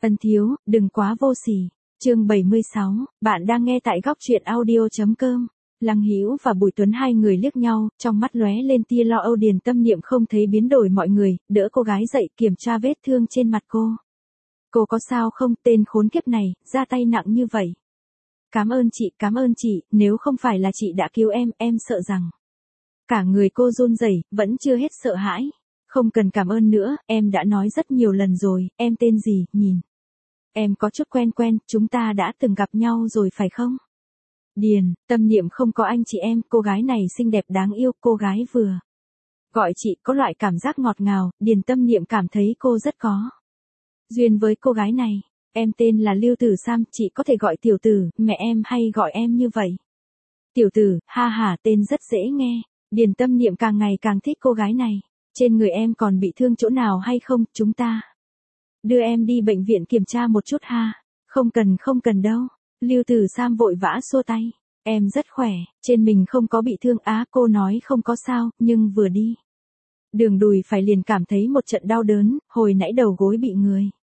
Ân thiếu, đừng quá vô sỉ. Chương 76, bạn đang nghe tại góc truyện audio.com. Lăng Hữu và Bùi Tuấn hai người liếc nhau, trong mắt lóe lên tia lo âu. Điền Tâm Niệm không thấy biến đổi mọi người, đỡ cô gái dậy kiểm tra vết thương trên mặt cô. Cô có sao không, tên khốn kiếp này, ra tay nặng như vậy. Cảm ơn chị, nếu không phải là chị đã cứu em sợ rằng. Cả người cô run rẩy, vẫn chưa hết sợ hãi. Không cần cảm ơn nữa, em đã nói rất nhiều lần rồi, em tên gì, nhìn. Em có chút quen, chúng ta đã từng gặp nhau rồi phải không? Điền, Tâm Niệm không có anh chị em, cô gái này xinh đẹp đáng yêu, cô gái vừa gọi chị có loại cảm giác ngọt ngào, Điền Tâm Niệm cảm thấy cô rất có duyên với cô gái này. Em tên là Lưu Tử Sam, chị có thể gọi tiểu tử, mẹ em hay gọi em như vậy. Tiểu tử, ha ha, tên rất dễ nghe. Điền Tâm Niệm càng ngày càng thích cô gái này. Trên người em còn bị thương chỗ nào hay không, chúng ta đưa em đi bệnh viện kiểm tra một chút ha. Không cần đâu. Lưu Tử Sam vội vã xua tay. Em rất khỏe, trên mình không có bị thương á. Cô nói không có sao, nhưng vừa đi đường đùi phải liền cảm thấy một trận đau đớn, hồi nãy đầu gối bị người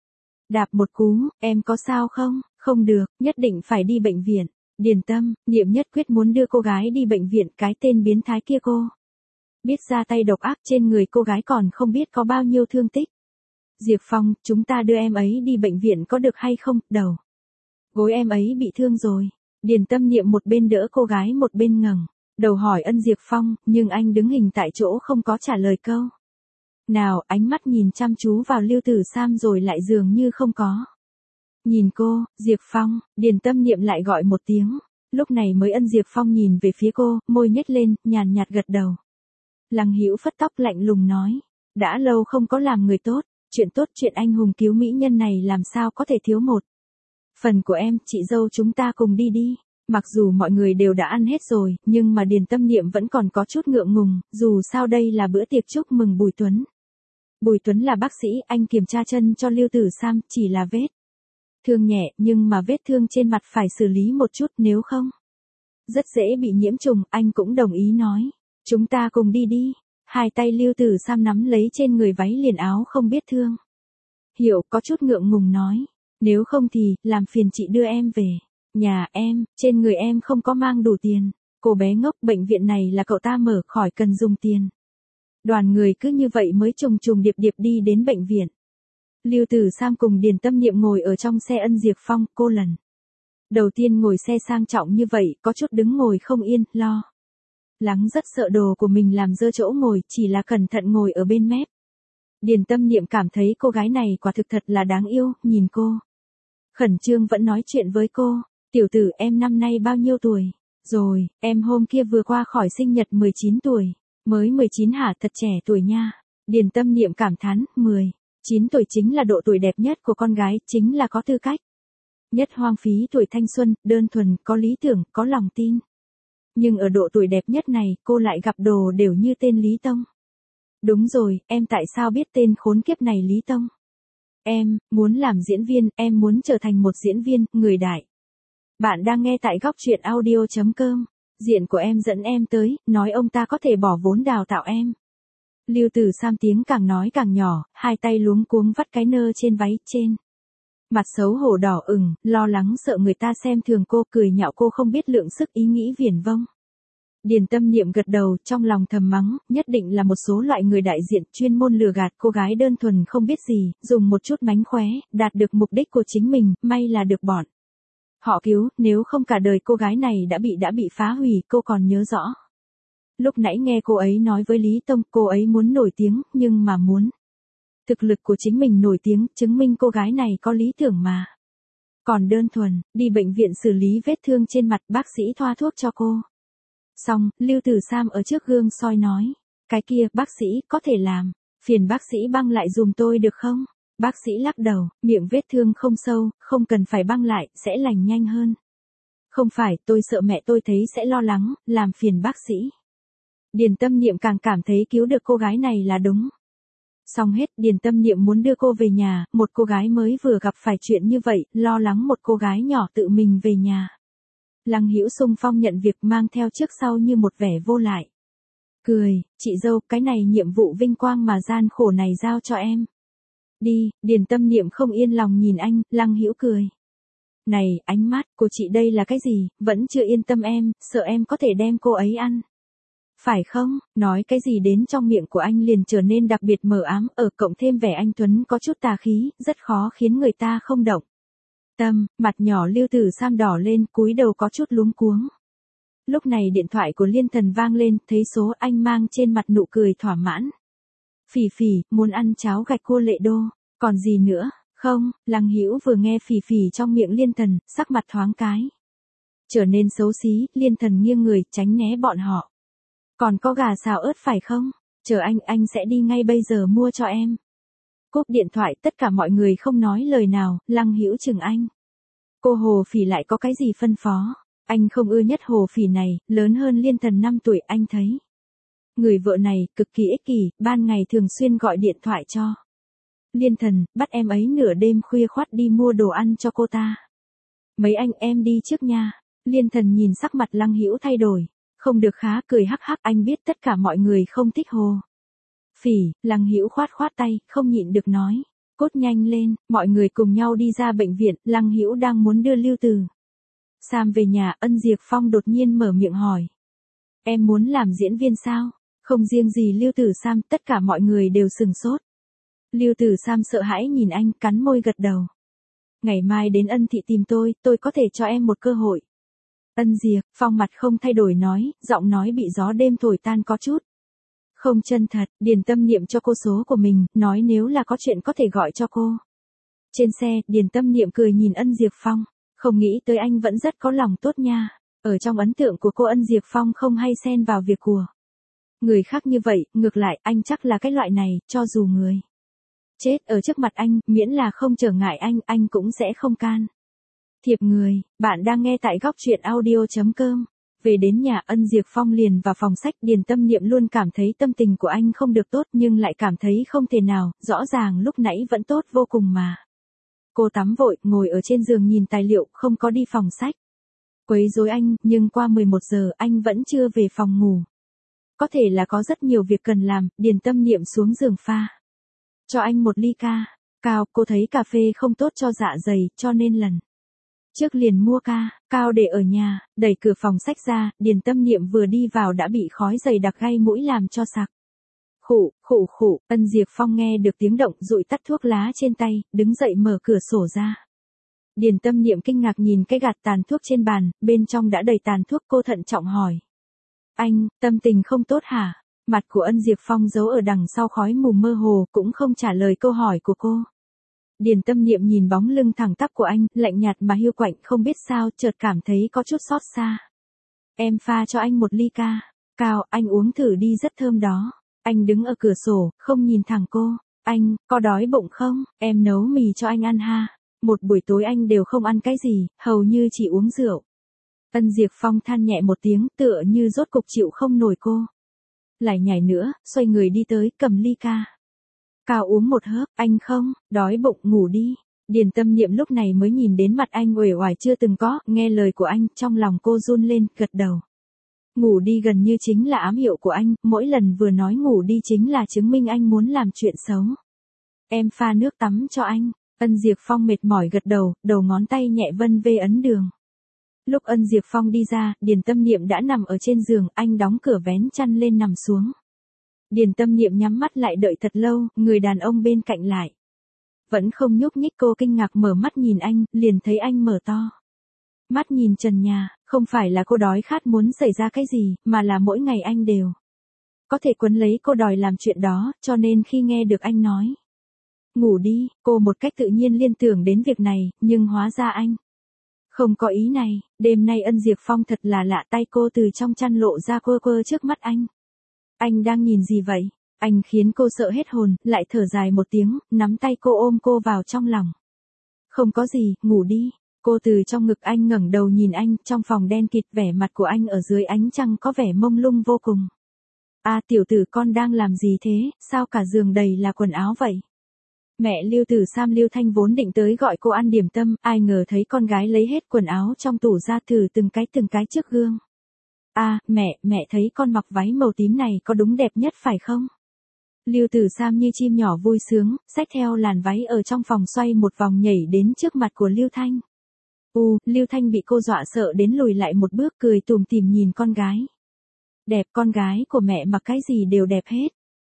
đạp một cú. Em có sao không? Không được, nhất định phải đi bệnh viện. Điền Tâm Niệm nhất quyết muốn đưa cô gái đi bệnh viện. Cái tên biến thái kia cô biết ra tay độc ác, trên người cô gái còn không biết có bao nhiêu thương tích. Diệp Phong, chúng ta đưa em ấy đi bệnh viện có được hay không? Đầu gối em ấy bị thương rồi. Điền Tâm Niệm một bên đỡ cô gái một bên ngẩng đầu hỏi ân Diệp Phong, nhưng anh đứng hình tại chỗ không có trả lời câu nào, ánh mắt nhìn chăm chú vào Lưu Tử Sam rồi lại dường như không có nhìn cô. Diệp Phong, Điền Tâm Niệm lại gọi một tiếng. Lúc này mới ân Diệp Phong nhìn về phía cô, môi nhếch lên, nhàn nhạt gật đầu. Lăng Hữu phất tóc lạnh lùng nói, đã lâu không có làm người tốt, chuyện tốt chuyện anh hùng cứu mỹ nhân này làm sao có thể thiếu một phần của em. Chị dâu chúng ta cùng đi đi. Mặc dù mọi người đều đã ăn hết rồi, nhưng mà Điền Tâm Niệm vẫn còn có chút ngượng ngùng, dù sao đây là bữa tiệc chúc mừng Bùi Tuấn. Bùi Tuấn là bác sĩ, anh kiểm tra chân cho Lưu Tử Sam, chỉ là vết thương nhẹ, nhưng mà vết thương trên mặt phải xử lý một chút, nếu không rất dễ bị nhiễm trùng. Anh cũng đồng ý nói, chúng ta cùng đi đi. Hai tay Lưu Tử Sam nắm lấy trên người váy liền áo không biết thương hiệu, có chút ngượng ngùng nói, nếu không thì làm phiền chị đưa em về nhà em, trên người em không có mang đủ tiền. Cô bé ngốc, bệnh viện này là cậu ta mở, khỏi cần dùng tiền. Đoàn người cứ như vậy mới trùng điệp đi đến bệnh viện. Lưu Tử Sam cùng Điền Tâm Niệm ngồi ở trong xe ân Diệp Phong. Cô lần đầu tiên ngồi xe sang trọng như vậy, có chút đứng ngồi không yên, lo lắng rất sợ đồ của mình làm dơ chỗ ngồi, chỉ là cẩn thận ngồi ở bên mép. Điền Tâm Niệm cảm thấy cô gái này quả thực thật là đáng yêu, nhìn cô khẩn trương vẫn nói chuyện với cô. Tiểu tử, em năm nay bao nhiêu tuổi rồi? Em hôm kia vừa qua khỏi sinh nhật 19 tuổi. Mới 19 hả, thật trẻ tuổi nha. Điền Tâm Niệm cảm thán, 19 tuổi chính là độ tuổi đẹp nhất của con gái, chính là có tư cách nhất hoang phí tuổi thanh xuân, đơn thuần, có lý tưởng, có lòng tin. Nhưng ở độ tuổi đẹp nhất này, cô lại gặp đồ đều như tên Lý Tông. Đúng rồi, em tại sao biết tên khốn kiếp này Lý Tông? Em muốn làm diễn viên, em muốn trở thành một diễn viên, người đại. Bạn đang nghe tại góc truyện audio.com. Diện của em dẫn em tới, nói ông ta có thể bỏ vốn đào tạo em. Lưu Tử Sam tiếng càng nói càng nhỏ, hai tay luống cuống vắt cái nơ trên váy, trên mặt xấu hổ đỏ ửng, lo lắng sợ người ta xem thường cô, cười nhạo cô không biết lượng sức, ý nghĩ viển vông. Điền Tâm Niệm gật đầu, trong lòng thầm mắng, nhất định là một số loại người đại diện chuyên môn lừa gạt cô gái đơn thuần không biết gì, dùng một chút mánh khóe, đạt được mục đích của chính mình, may là được bọn họ cứu, nếu không cả đời cô gái này đã bị phá hủy. Cô còn nhớ rõ lúc nãy nghe cô ấy nói với Lý Tông, cô ấy muốn nổi tiếng, nhưng mà muốn thực lực của chính mình nổi tiếng, chứng minh cô gái này có lý tưởng mà. Còn đơn thuần, đi bệnh viện xử lý vết thương trên mặt, bác sĩ thoa thuốc cho cô. Xong, Lưu Tử Sam ở trước gương soi nói, cái kia, bác sĩ, có thể làm phiền bác sĩ băng lại dùm tôi được không? Bác sĩ lắc đầu, miệng vết thương không sâu, không cần phải băng lại, sẽ lành nhanh hơn. Không phải, tôi sợ mẹ tôi thấy sẽ lo lắng, làm phiền bác sĩ. Điền Tâm Niệm càng cảm thấy cứu được cô gái này là đúng. Xong hết, Điền Tâm Niệm muốn đưa cô về nhà, một cô gái mới vừa gặp phải chuyện như vậy, lo lắng một cô gái nhỏ tự mình về nhà. Lăng Hữu xung phong nhận việc, mang theo trước sau như một vẻ vô lại. Cười, chị dâu, cái này nhiệm vụ vinh quang mà gian khổ này giao cho em. Đi, Điền Tâm Niệm không yên lòng nhìn anh, Lăng Hữu cười. Này, ánh mắt của chị đây là cái gì, vẫn chưa yên tâm em, sợ em có thể đem cô ấy ăn. Phải không, nói cái gì đến trong miệng của anh liền trở nên đặc biệt mờ ám, ở cộng thêm vẻ anh Tuấn có chút tà khí, rất khó khiến người ta không động. Mặt nhỏ Lưu Tử Sam đỏ lên, cúi đầu có chút luống cuống. Lúc này điện thoại của Liên Thần vang lên, thấy số anh mang trên mặt nụ cười thỏa mãn. Phỉ Phỉ, muốn ăn cháo gạch cua Lệ Đô, còn gì nữa, không, Lăng Hữu vừa nghe Phỉ Phỉ trong miệng Liên Thần, sắc mặt thoáng cái. Trở nên xấu xí, Liên Thần nghiêng người, tránh né bọn họ. Còn có gà xào ớt phải không? Chờ anh sẽ đi ngay bây giờ mua cho em. Cúp điện thoại tất cả mọi người không nói lời nào, Lăng Hữu chừng anh. Cô Hồ Phỉ lại có cái gì phân phó? Anh không ưa nhất Hồ Phỉ này, lớn hơn Liên Thần 5 tuổi anh thấy. Người vợ này, cực kỳ ích kỷ, ban ngày thường xuyên gọi điện thoại cho. Liên Thần, bắt em ấy nửa đêm khuya khoắt đi mua đồ ăn cho cô ta. Mấy anh em đi trước nha. Liên Thần nhìn sắc mặt Lăng Hữu thay đổi. Không được khá, cười hắc hắc, anh biết tất cả mọi người không thích Hồ Phỉ, Lăng Hữu khoát tay, không nhịn được nói. Cốt nhanh lên, mọi người cùng nhau đi ra bệnh viện, Lăng Hữu đang muốn đưa Lưu Tử Sam về nhà, Ân Diệp Phong đột nhiên mở miệng hỏi. Em muốn làm diễn viên sao? Không riêng gì Lưu Tử Sam, tất cả mọi người đều sừng sốt. Lưu Tử Sam sợ hãi nhìn anh, cắn môi gật đầu. Ngày mai đến Ân thị tìm tôi có thể cho em một cơ hội. Ân Diệp Phong mặt không thay đổi nói, giọng nói bị gió đêm thổi tan có chút. Không chân thật, Điền Tâm Niệm cho cô số của mình, nói nếu là có chuyện có thể gọi cho cô. Trên xe, Điền Tâm Niệm cười nhìn Ân Diệp Phong, không nghĩ tới anh vẫn rất có lòng tốt nha. Ở trong ấn tượng của cô Ân Diệp Phong không hay xen vào việc của người khác như vậy, ngược lại anh chắc là cái loại này, cho dù người chết ở trước mặt anh, miễn là không trở ngại anh cũng sẽ không can thiệp người. Bạn đang nghe tại góc truyện audio.com. Về đến nhà, Ân Diệp Phong liền vào phòng sách, Điền Tâm Niệm luôn cảm thấy tâm tình của anh không được tốt nhưng lại cảm thấy không thể nào, rõ ràng lúc nãy vẫn tốt vô cùng mà. Cô tắm vội, ngồi ở trên giường nhìn tài liệu, không có đi phòng sách. Quấy rối anh, nhưng qua 11 giờ anh vẫn chưa về phòng ngủ. Có thể là có rất nhiều việc cần làm, Điền Tâm Niệm xuống giường pha cho anh một ly cao, cô thấy cà phê không tốt cho dạ dày, cho nên lần trước liền mua cao để ở nhà, đẩy cửa phòng sách ra, Điền Tâm Niệm vừa đi vào đã bị khói dày đặc gây mũi làm cho sặc. Khụ, Ân Diệp Phong nghe được tiếng động, dụi tắt thuốc lá trên tay, đứng dậy mở cửa sổ ra. Điền Tâm Niệm kinh ngạc nhìn cái gạt tàn thuốc trên bàn, bên trong đã đầy tàn thuốc, cô thận trọng hỏi. Anh, tâm tình không tốt hả? Mặt của Ân Diệp Phong giấu ở đằng sau khói mù mơ hồ, cũng không trả lời câu hỏi của cô. Điền Tâm Niệm nhìn bóng lưng thẳng tắp của anh, lạnh nhạt mà hiu quạnh, không biết sao, chợt cảm thấy có chút xót xa. Em pha cho anh một ly cao, anh uống thử đi, rất thơm đó. Anh đứng ở cửa sổ, không nhìn thẳng cô. Anh, có đói bụng không? Em nấu mì cho anh ăn ha. Một buổi tối anh đều không ăn cái gì, hầu như chỉ uống rượu. Ân Diệp Phong than nhẹ một tiếng, tựa như rốt cục chịu không nổi cô. Lại nhảy nữa, xoay người đi tới, cầm ly cao uống một hớp, anh không, đói bụng, ngủ đi. Điền Tâm Niệm lúc này mới nhìn đến mặt anh uể oải chưa từng có, nghe lời của anh, trong lòng cô run lên, gật đầu. Ngủ đi gần như chính là ám hiệu của anh, mỗi lần vừa nói ngủ đi chính là chứng minh anh muốn làm chuyện xấu. Em pha nước tắm cho anh. Ân Diệp Phong mệt mỏi gật đầu, đầu ngón tay nhẹ vân vê ấn đường. Lúc Ân Diệp Phong đi ra, Điền Tâm Niệm đã nằm ở trên giường, anh đóng cửa vén chăn lên nằm xuống. Điền Tâm Niệm nhắm mắt lại đợi thật lâu, người đàn ông bên cạnh lại vẫn không nhúc nhích, cô kinh ngạc mở mắt nhìn anh, liền thấy anh mở to mắt nhìn trần nhà, không phải là cô đói khát muốn xảy ra cái gì, mà là mỗi ngày anh đều có thể quấn lấy cô đòi làm chuyện đó, cho nên khi nghe được anh nói ngủ đi, cô một cách tự nhiên liên tưởng đến việc này, nhưng hóa ra anh không có ý này. Đêm nay Ân Diệp Phong thật là lạ, tay cô từ trong chăn lộ ra quơ trước mắt anh. Anh đang nhìn gì vậy? Anh khiến cô sợ hết hồn, lại thở dài một tiếng, nắm tay cô ôm cô vào trong lòng. Không có gì, ngủ đi. Cô từ trong ngực anh ngẩng đầu nhìn anh, trong phòng đen kịt, vẻ mặt của anh ở dưới ánh trăng có vẻ mông lung vô cùng. À, tiểu tử con đang làm gì thế, sao cả giường đầy là quần áo vậy? Mẹ Lưu Tử Sam Lưu Thanh vốn định tới gọi cô ăn điểm tâm, ai ngờ thấy con gái lấy hết quần áo trong tủ ra thử từng cái trước gương. À, mẹ thấy con mặc váy màu tím này có đúng đẹp nhất phải không? Lưu Tử Sam như chim nhỏ vui sướng, xách theo làn váy ở trong phòng xoay một vòng nhảy đến trước mặt của Lưu Thanh. Lưu Thanh bị cô dọa sợ đến lùi lại một bước, cười tủm tỉm nhìn con gái. Đẹp, con gái của mẹ mặc cái gì đều đẹp hết.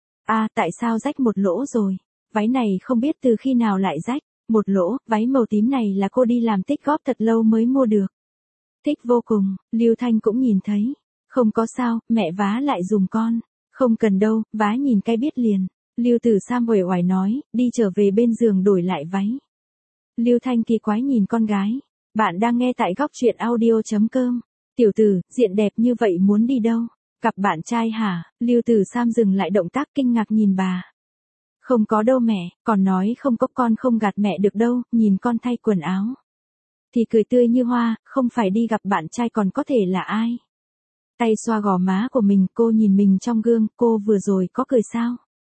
Tại sao rách một lỗ rồi? Váy này không biết từ khi nào lại rách. Một lỗ, váy màu tím này là cô đi làm tích góp thật lâu mới mua được. Thích vô cùng, Lưu Thanh cũng nhìn thấy. Không có sao, mẹ vá lại dùm con. Không cần đâu, vá nhìn cái biết liền. Lưu Tử Sam uể oải nói, đi trở về bên giường đổi lại váy. Lưu Thanh kỳ quái nhìn con gái. Bạn đang nghe tại góc truyện audio.com. Tiểu tử, diện đẹp như vậy muốn đi đâu? Gặp bạn trai hả? Lưu Tử Sam dừng lại động tác kinh ngạc nhìn bà. Không có đâu mẹ, còn nói không có, con không gạt mẹ được đâu, nhìn con thay quần áo. Thì cười tươi như hoa, không phải đi gặp bạn trai còn có thể là ai? Tay xoa gò má của mình, cô nhìn mình trong gương, cô vừa rồi có cười sao?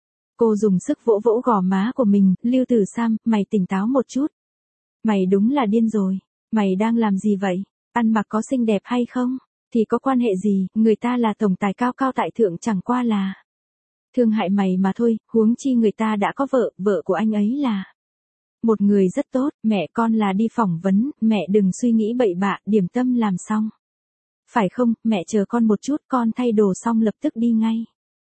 Cô dùng sức vỗ vỗ gò má của mình, Lưu Tử Sam, mày tỉnh táo một chút. Mày đúng là điên rồi, mày đang làm gì vậy? Ăn mặc có xinh đẹp hay không? Thì có quan hệ gì, người ta là tổng tài cao cao tại thượng chẳng qua là thương hại mày mà thôi, huống chi người ta đã có vợ, vợ của anh ấy là một người rất tốt, mẹ con là đi phỏng vấn, mẹ đừng suy nghĩ bậy bạ, điểm tâm làm xong. Phải không, mẹ chờ con một chút, con thay đồ xong lập tức đi ngay.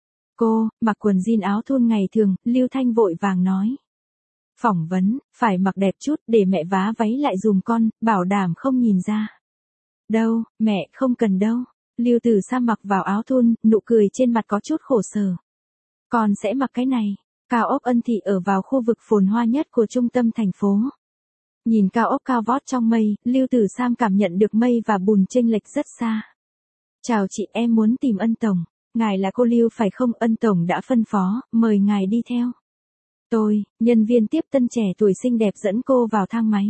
Cô, mặc quần jean áo thun ngày thường, Lưu Thanh vội vàng nói. Phỏng vấn, phải mặc đẹp chút để mẹ vá váy lại dùm con, bảo đảm không nhìn ra. Đâu, mẹ, không cần đâu. Lưu Tử Sam mặc vào áo thun, nụ cười trên mặt có chút khổ sở. Con sẽ mặc cái này. Cao ốc Ân Thị ở vào khu vực phồn hoa nhất của trung tâm thành phố. Nhìn cao ốc cao vót trong mây, Lưu Tử Sam cảm nhận được mây và bùn chênh lệch rất xa. Chào chị, em muốn tìm Ân Tổng. Ngài là cô Lưu phải không? Ân Tổng đã phân phó, mời ngài đi theo. Tôi, nhân viên tiếp tân trẻ tuổi xinh đẹp dẫn cô vào thang máy.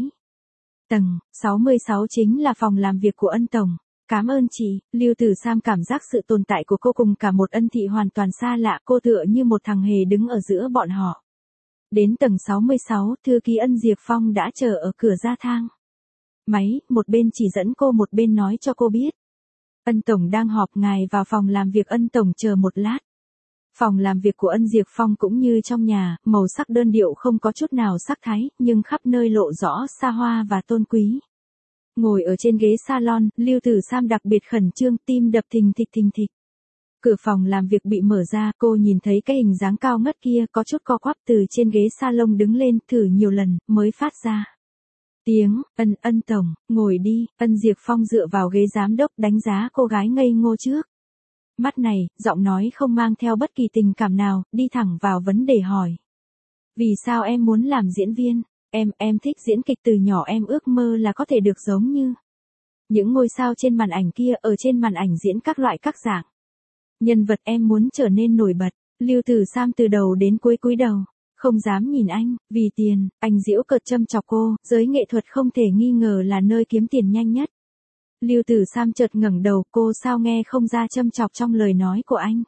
Tầng 66 chính là phòng làm việc của Ân Tổng. Cảm ơn chị. Lưu Tử Sam cảm giác sự tồn tại của cô cùng cả một Ân Thị hoàn toàn xa lạ, cô tựa như một thằng hề đứng ở giữa bọn họ. Đến tầng 66, thư ký Ân Diệp Phong đã chờ ở cửa ra thang. Máy, một bên chỉ dẫn cô một bên nói cho cô biết. Ân Tổng đang họp, ngài vào phòng làm việc. Ân Tổng chờ một lát. Phòng làm việc của Ân Diệp Phong cũng như trong nhà, màu sắc đơn điệu không có chút nào sắc thái, nhưng khắp nơi lộ rõ xa hoa và tôn quý. Ngồi ở trên ghế salon, Lưu Tử Sam đặc biệt khẩn trương, tim đập thình thịch thình thịch. Cửa phòng làm việc bị mở ra, cô nhìn thấy cái hình dáng cao ngất kia có chút co quắp từ trên ghế salon đứng lên, thử nhiều lần, mới phát ra tiếng, Ân Tổng, ngồi đi. Ân Diệp Phong dựa vào ghế giám đốc đánh giá cô gái ngây ngô trước mắt này, giọng nói không mang theo bất kỳ tình cảm nào, đi thẳng vào vấn đề hỏi. Vì sao em muốn làm diễn viên? Em thích diễn kịch, từ nhỏ em ước mơ là có thể được giống như những ngôi sao trên màn ảnh kia, ở trên màn ảnh diễn các loại các dạng nhân vật, em muốn trở nên nổi bật. Lưu Tử Sam từ đầu đến cuối cúi đầu, không dám nhìn anh, vì tiền. Anh giễu cợt châm chọc cô, giới nghệ thuật không thể nghi ngờ là nơi kiếm tiền nhanh nhất. Lưu Tử Sam chợt ngẩng đầu, cô sao nghe không ra châm chọc trong lời nói của anh.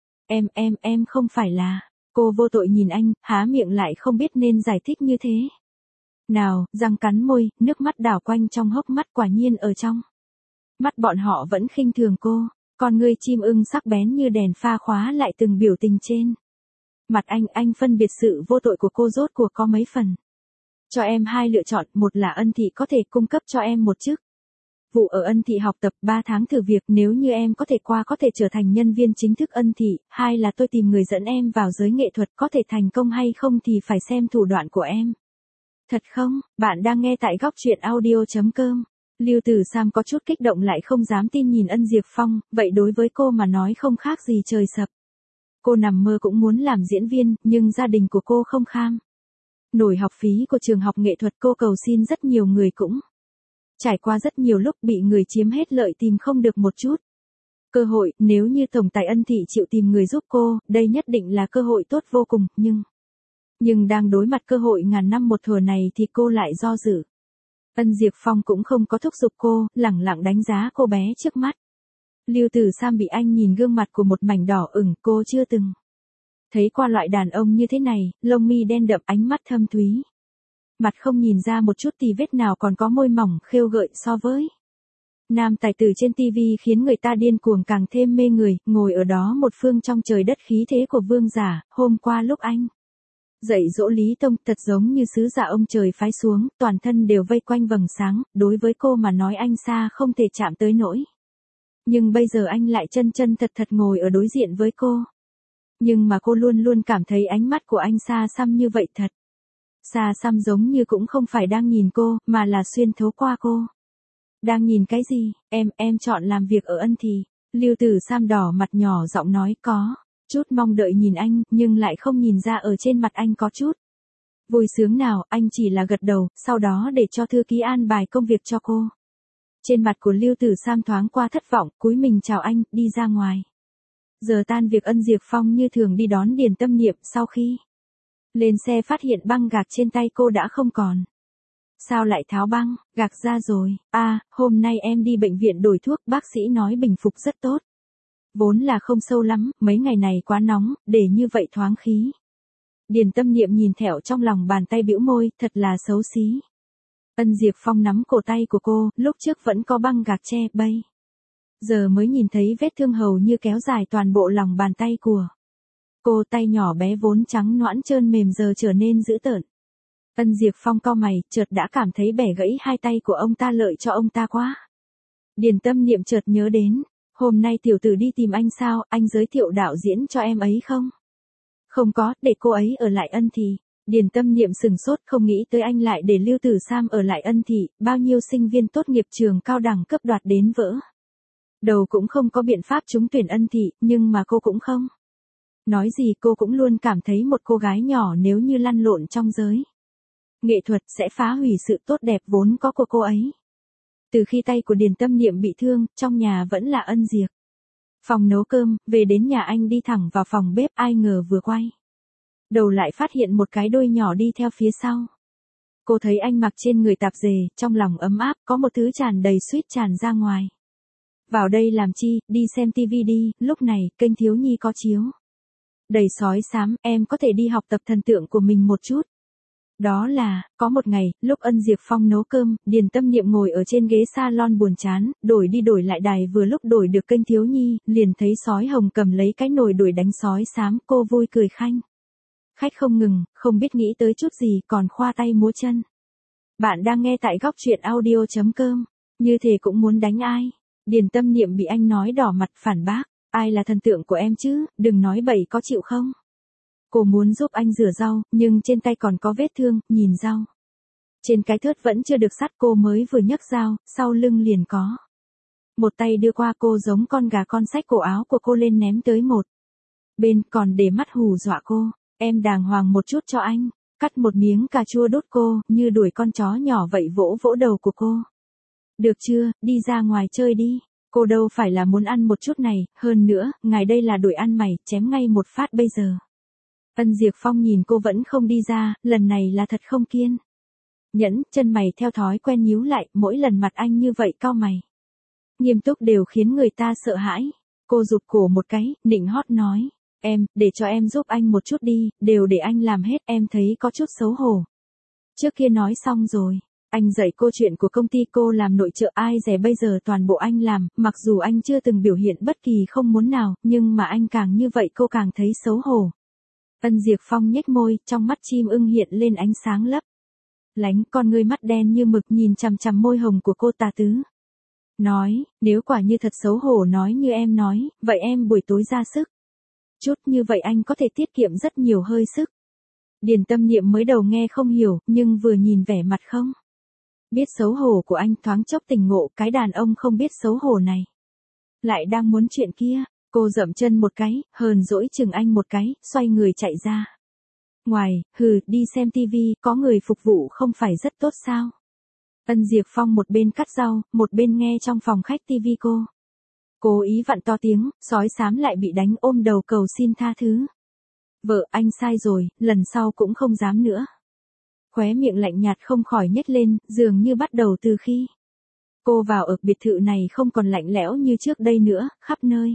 Em không phải là. Cô vô tội nhìn anh, há miệng lại không biết nên giải thích như thế nào, răng cắn môi, nước mắt đảo quanh trong hốc mắt, quả nhiên ở trong mắt bọn họ vẫn khinh thường cô, con ngươi chim ưng sắc bén như đèn pha khóa lại từng biểu tình trên mặt anh phân biệt sự vô tội của cô rốt cuộc có mấy phần. Cho em hai lựa chọn, một là Ân Thị có thể cung cấp cho em một chức vụ ở Ân Thị học tập 3 tháng thử việc, nếu như em có thể qua có thể trở thành nhân viên chính thức Ân Thị, hai là tôi tìm người dẫn em vào giới nghệ thuật, có thể thành công hay không thì phải xem thủ đoạn của em. Thật không? Bạn đang nghe tại góc truyện audio.com. Lưu Tử Sam có chút kích động lại không dám tin nhìn Ân Diệp Phong, vậy đối với cô mà nói không khác gì trời sập. Cô nằm mơ cũng muốn làm diễn viên, nhưng gia đình của cô không kham nổi học phí của trường học nghệ thuật, cô cầu xin rất nhiều người cũng trải qua rất nhiều lúc bị người chiếm hết lợi, tìm không được một chút cơ hội. Nếu như tổng tài Ân Thị chịu tìm người giúp cô, đây nhất định là cơ hội tốt vô cùng, nhưng đang đối mặt cơ hội ngàn năm một thủa này thì cô lại do dự. Ân Diệp Phong cũng không có thúc giục cô, lẳng lặng đánh giá cô bé trước mắt. Lưu Tử Sam bị anh nhìn gương mặt của một mảnh đỏ ửng, cô chưa từng thấy qua loại đàn ông như thế này, lông mi đen đậm, ánh mắt thâm thúy. Mặt không nhìn ra một chút tì vết nào, còn có môi mỏng khêu gợi so với Nam tài tử trên TV khiến người ta điên cuồng càng thêm mê người, ngồi ở đó một phương trong trời đất khí thế của vương giả, hôm qua lúc anh dạy dỗ Lý Tông thật giống như sứ giả ông trời phái xuống, toàn thân đều vây quanh vầng sáng, đối với cô mà nói anh xa không thể chạm tới nỗi. Nhưng bây giờ anh lại chân chân thật thật ngồi ở đối diện với cô. Nhưng mà cô luôn luôn cảm thấy ánh mắt của anh xa xăm như vậy thật. Xa xăm giống như cũng không phải đang nhìn cô, mà là xuyên thấu qua cô. Đang nhìn cái gì, em chọn làm việc ở Ân Thị. Lưu Tử Sam đỏ mặt nhỏ giọng nói có. Chút mong đợi nhìn anh, nhưng lại không nhìn ra ở trên mặt anh có chút vui sướng nào, anh chỉ là gật đầu, sau đó để cho thư ký an bài công việc cho cô. Trên mặt của Lưu Tử Sam thoáng qua thất vọng, cúi mình chào anh, đi ra ngoài. Giờ tan việc Ân Diệp Phong như thường đi đón Điền Tâm Niệm, sau khi lên xe phát hiện băng gạc trên tay cô đã không còn. Sao lại tháo băng, gạc ra rồi, hôm nay em đi bệnh viện đổi thuốc, bác sĩ nói bình phục rất tốt. Vốn là không sâu lắm, mấy ngày này quá nóng, để như vậy thoáng khí. Điền Tâm Niệm nhìn thẹo trong lòng bàn tay bĩu môi, thật là xấu xí. Ân Diệp Phong nắm cổ tay của cô, lúc trước vẫn có băng gạc che, bây giờ mới nhìn thấy vết thương hầu như kéo dài toàn bộ lòng bàn tay của cô, tay nhỏ bé vốn trắng nõn trơn mềm giờ trở nên dữ tợn. Ân Diệp Phong cau mày, chợt đã cảm thấy bẻ gãy hai tay của ông ta lợi cho ông ta quá. Điền Tâm Niệm chợt nhớ đến, hôm nay tiểu tử đi tìm anh sao, anh giới thiệu đạo diễn cho em ấy không? Không có, để cô ấy ở lại Ân Thị. Điền Tâm Niệm sừng sốt, không nghĩ tới anh lại để Lưu Tử Sam ở lại Ân Thị, bao nhiêu sinh viên tốt nghiệp trường cao đẳng cấp đoạt đến vỡ đầu cũng không có biện pháp trúng tuyển Ân Thị, nhưng mà cô cũng không nói gì, cô cũng luôn cảm thấy một cô gái nhỏ nếu như lăn lộn trong giới nghệ thuật sẽ phá hủy sự tốt đẹp vốn có của cô ấy. Từ khi tay của Điền Tâm Niệm bị thương, trong nhà vẫn là Ân Diệp Phong nấu cơm, về đến nhà anh đi thẳng vào phòng bếp, ai ngờ vừa quay đầu lại phát hiện một cái đôi nhỏ đi theo phía sau. Cô thấy anh mặc trên người tạp dề, trong lòng ấm áp, có một thứ tràn đầy suýt tràn ra ngoài. Vào đây làm chi, đi xem tivi đi, lúc này, kênh thiếu nhi có chiếu. Đầy sói xám, em có thể đi học tập thần tượng của mình một chút. Đó là, có một ngày, lúc Ân Diệp Phong nấu cơm, Điền Tâm Niệm ngồi ở trên ghế salon buồn chán, đổi đi đổi lại đài, vừa lúc đổi được kênh thiếu nhi, liền thấy sói hồng cầm lấy cái nồi đuổi đánh sói xám, cô vui cười khanh khách không ngừng, không biết nghĩ tới chút gì, còn khoa tay múa chân. Bạn đang nghe tại góc truyện audio.com, như thế cũng muốn đánh ai? Điền Tâm Niệm bị anh nói đỏ mặt, phản bác, ai là thần tượng của em chứ, đừng nói bậy, có chịu không? Cô muốn giúp anh rửa rau, nhưng trên tay còn có vết thương, nhìn rau trên cái thớt vẫn chưa được sắt, cô mới vừa nhấc dao, sau lưng liền có một tay đưa qua, cô giống con gà con xách cổ áo của cô lên ném tới một bên, còn để mắt hù dọa cô. Em đàng hoàng một chút cho anh, cắt một miếng cà chua đốt cô, như đuổi con chó nhỏ vậy, vỗ vỗ đầu của cô. Được chưa, đi ra ngoài chơi đi, cô đâu phải là muốn ăn một chút này, hơn nữa, ngài đây là đuổi ăn mày, chém ngay một phát bây giờ. Ân Diệp Phong nhìn cô vẫn không đi ra, lần này là thật không kiên nhẫn, chân mày theo thói quen nhíu lại, mỗi lần mặt anh như vậy cau mày nghiêm túc đều khiến người ta sợ hãi. Cô giục cổ một cái, nịnh hót nói. Để cho em giúp anh một chút đi, đều để anh làm hết, em thấy có chút xấu hổ. Trước kia nói xong rồi, anh dạy cô chuyện của công ty, cô làm nội trợ, ai dè bây giờ toàn bộ anh làm, mặc dù anh chưa từng biểu hiện bất kỳ không muốn nào, nhưng mà anh càng như vậy cô càng thấy xấu hổ. Ân Diệp Phong nhếch môi, trong mắt chim ưng hiện lên ánh sáng lấp lánh, con ngươi mắt đen như mực nhìn chằm chằm môi hồng của cô, tà tứ nói, nếu quả như thật xấu hổ nói như em nói, vậy em buổi tối ra sức chút, như vậy anh có thể tiết kiệm rất nhiều hơi sức. Điền Tâm Niệm mới đầu nghe không hiểu, nhưng vừa nhìn vẻ mặt không biết xấu hổ của anh, thoáng chốc tỉnh ngộ, cái đàn ông không biết xấu hổ này lại đang muốn chuyện kia. Cô dậm chân một cái, hờn dỗi chừng anh một cái, xoay người chạy ra ngoài, đi xem tivi, có người phục vụ không phải rất tốt sao? Ân Diệp Phong một bên cắt rau, một bên nghe trong phòng khách tivi cô cố ý vặn to tiếng, sói xám lại bị đánh, ôm đầu cầu xin tha thứ. Vợ, anh sai rồi, lần sau cũng không dám nữa. Khóe miệng lạnh nhạt không khỏi nhếch lên, dường như bắt đầu từ khi cô vào ở biệt thự này không còn lạnh lẽo như trước đây nữa, khắp nơi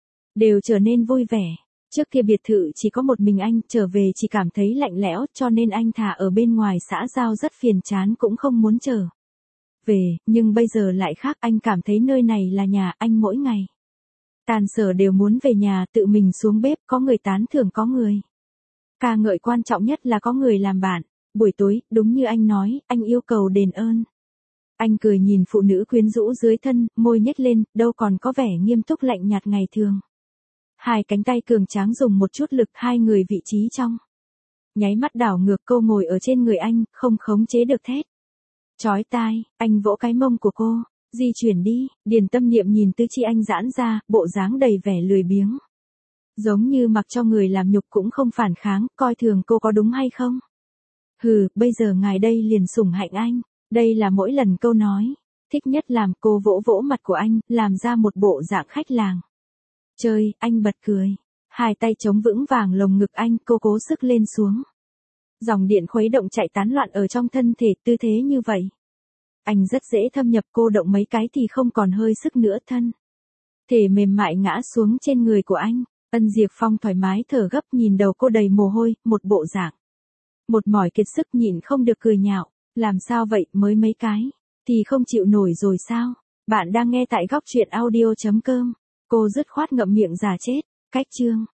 đều trở nên vui vẻ. Trước kia biệt thự chỉ có một mình anh, trở về chỉ cảm thấy lạnh lẽo, cho nên anh thà ở bên ngoài xã giao rất phiền chán cũng không muốn trở về, nhưng bây giờ lại khác, anh cảm thấy nơi này là nhà anh mỗi ngày. Tan sở đều muốn về nhà tự mình xuống bếp, có người tán thưởng có người ca ngợi, quan trọng nhất là có người làm bạn. Buổi tối, đúng như anh nói, anh yêu cầu đền ơn. Anh cười nhìn phụ nữ quyến rũ dưới thân, môi nhếch lên, đâu còn có vẻ nghiêm túc lạnh nhạt ngày thường. Hai cánh tay cường tráng dùng một chút lực, hai người vị trí trong nháy mắt đảo ngược, cô ngồi ở trên người anh, không khống chế được thét chói tai. Anh vỗ cái mông của cô, di chuyển đi. Điền Tâm Niệm nhìn tứ chi anh giãn ra, bộ dáng đầy vẻ lười biếng, giống như mặc cho người làm nhục cũng không phản kháng, coi thường cô có đúng hay không? Hừ, bây giờ ngài đây liền sủng hạnh anh. Đây là mỗi lần câu nói thích nhất làm. Cô vỗ vỗ mặt của anh, làm ra một bộ dạng khách làng chơi. Anh bật cười, hai tay chống vững vàng lồng ngực anh, cô cố sức lên xuống. Dòng điện khuấy động chạy tán loạn ở trong thân thể, tư thế như vậy anh rất dễ thâm nhập, cô động mấy cái thì không còn hơi sức nữa, thân thể mềm mại ngã xuống trên người của anh. Ân Diệp Phong thoải mái thở gấp, nhìn đầu cô đầy mồ hôi, một bộ dạng một mỏi kiệt sức, nhịn không được cười nhạo. Làm sao vậy, mới mấy cái thì không chịu nổi rồi sao? Bạn đang nghe tại góc truyện audio.com. Cô dứt khoát ngậm miệng giả chết. Cách chương